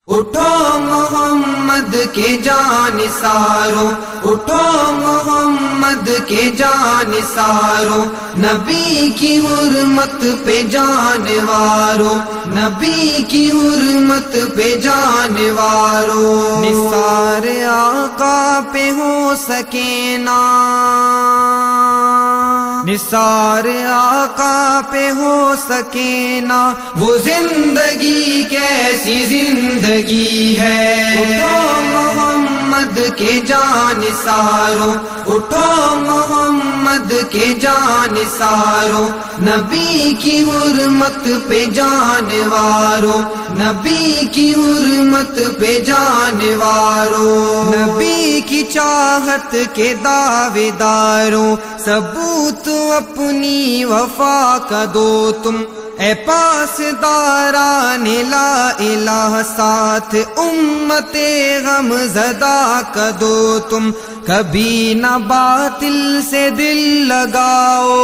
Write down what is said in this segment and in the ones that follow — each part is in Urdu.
اٹھو محمد کے جانثاروں، اٹھو محمد کے جانثاروں، نبی کی حرمت پہ جانواروں، نبی کی حرمت پہ جانواروں، نثار آقا پہ ہو سکینہ، نثار آقا پہ ہو سکینہ، وہ زندگی کیسی زندگی ہے۔ اٹھو محمد کے جانثاروں، اٹھو محمد کے جانثاروں، نبی کی حرمت پہ جانواروں، نبی کی حرمت پہ جانواروں، نبی کی چاہت کے دعوے داروں، ثبوت اپنی وفا کا دو تم، اے پاس داران لا الہ، ساتھ امت غم زدہ کا دو تم، کبھی نہ باطل سے دل لگاؤ،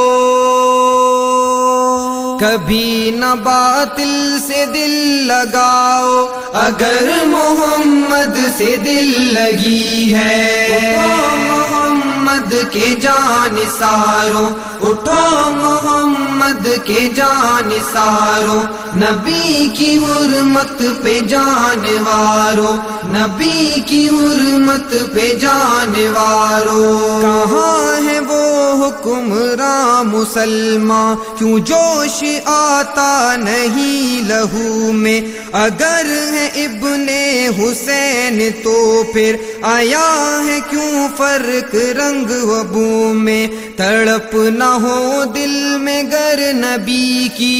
کبھی نہ باطل سے دل لگاؤ، اگر محمد سے دل لگی ہے۔ محمد کے جانثاروں، اٹھو محمد کے جانثاروں، نبی کی حرمت پہ جانواروں، نبی کی حرمت پہ جانواروں، کہاں ہے وہ حکمراں مسلمان، کیوں جوش آتا نہیں لہو میں، اگر ہے ابن حسین تو پھر آیا ہے کیوں فرق رنگ و بو میں، تڑپ نہ ہو دل میں گر نبی کی،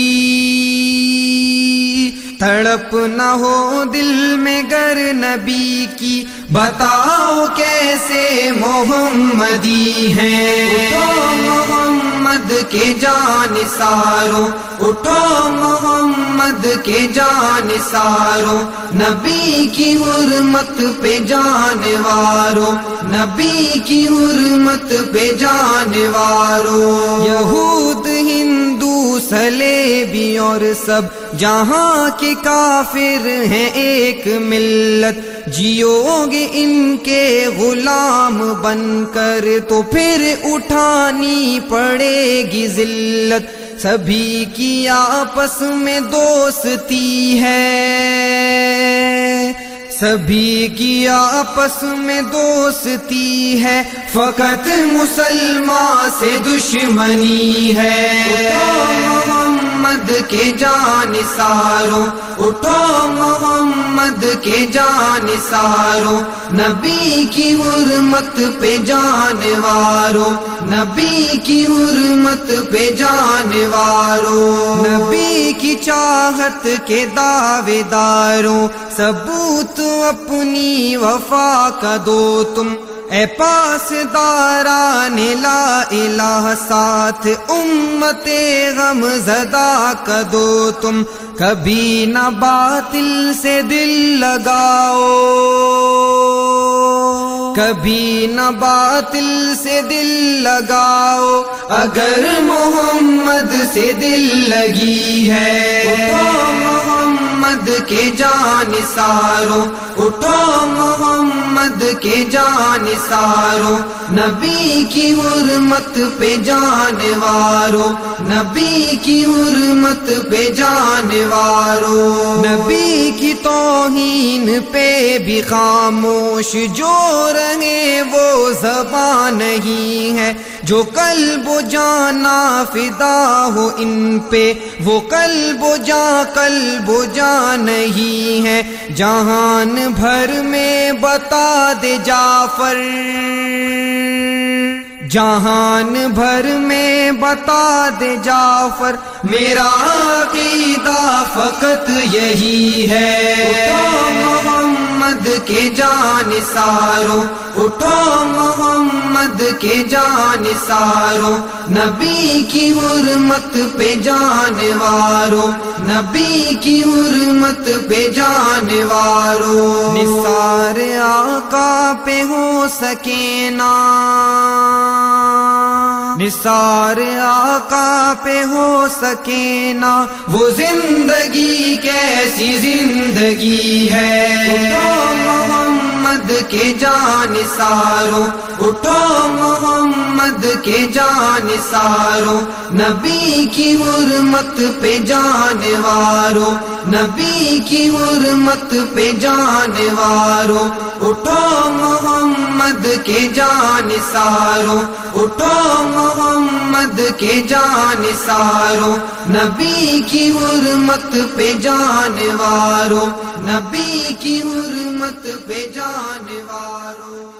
تڑپ نہ ہو دل میں گر نبی کی، بتاؤ کیسے محمدی ہیں۔ اٹھو محمد کے جانثاروں، اٹھو محمد کے جانثاروں، نبی کی حرمت پہ جانواروں، نبی کی حرمت پہ جانواروں، یہود ہندو صلیبی اور سب جہاں کے کافر ہیں ایک ملت، جیو گے ان کے غلام بن کر تو پھر اٹھانی پڑے گی ذلت، سبھی کی آپس میں دوستی ہے، سبھی کی آپس میں دوستی ہے، فقط مسلمان سے دشمنی ہے۔ اٹھو محمد کے جانثاروں، اٹھو محمد کے جانثاروں، نبی کی حرمت پہ جانواروں، نبی کی حرمت پہ جانواروں، نبی کی چاہت کے دعوے داروں، ثبوت اپنی وفا کا دو تم، اے پاس داران لا الہ، ساتھ امت غم زدہ کا دو تم، کبھی نہ باطل سے دل لگاؤ، کبھی نہ باطل سے دل لگاؤ، اگر محمد سے دل لگی ہے۔ اٹھو محمد کے جانثاروں، اٹھو محمد کے جانثاروں، نبی کی حرمت پہ جانواروں، نبی کی حرمت پہ جانواروں، نبی کی توہین پہ بھی خاموش جو رہے وہ زبان نہیں ہے، جو قلب و جانا فدا ہو ان پہ وہ قلب و جان نہیں ہے، جہان بھر میں بتا دے جعفر، جہان بھر میں بتا دے جعفر، میرا عقیدہ فقط یہی ہے۔ اٹھو محمد کے جانثاروں، اٹھو محمد کے جانثاروں، نبی کی حرمت پہ جانواروں، نبی کی حرمت پہ جانواروں، نثار آقا پہ ہو سکینہ، نثار آقا پہ ہو سکے نا وہ زندگی کیسی زندگی ہے. اٹھو محمد کے جانثارو، اٹھو محمد کے جانثارو، نبی کی حرمت پہ جانوارو، نبی کی حرمت پہ جانوارو. اٹھو محمد کے جانثارو، اٹھو محمد کے جانثارو، نبی کی حرمت پہ جانوارو، نبی کی حرمت پہ جانوارو.